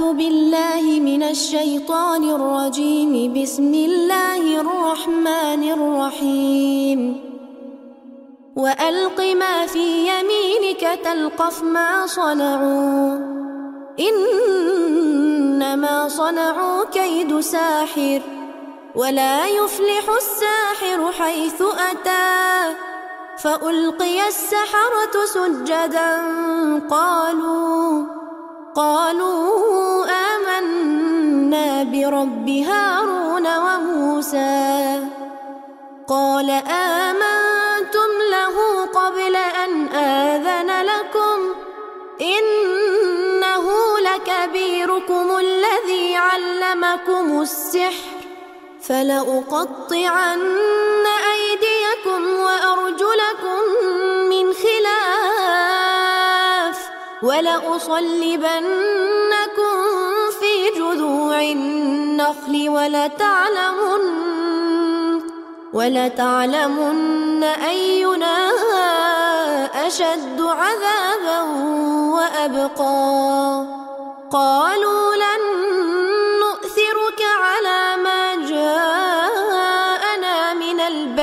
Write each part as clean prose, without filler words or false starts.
أعوذ بالله من الشيطان الرجيم. بسم الله الرحمن الرحيم. وألق ما في يمينك تلقف ما صنعوا إنما صنعوا كيد ساحر ولا يفلح الساحر حيث أتى. فألقي السحرة سجدا قالوا آمنا برب هارون وموسى. قال آمنتم له قبل أن آذن لكم إنه لكبيركم الذي علمكم السحر فلأقطعن أيديكم وأرجلكم من خلاف ولأصلبنكم في جذوع النخل ولتعلمن أينا أشد عذابا وأبقى. قالوا لن نؤثرك على ما جاءنا من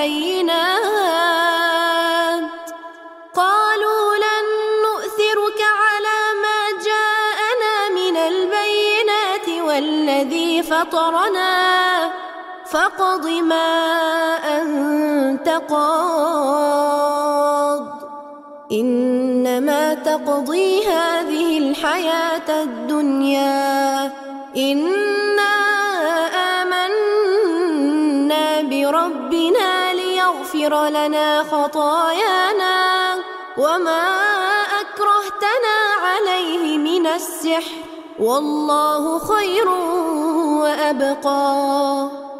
البينات والذي فطرنا فاقض ما أنت قاض إنما تقضي هذه الحياة الدنيا إنا آمنا بربنا ليغفر لنا خطايانا وما أكرهتنا عليه من السحر والله خير وأبقى.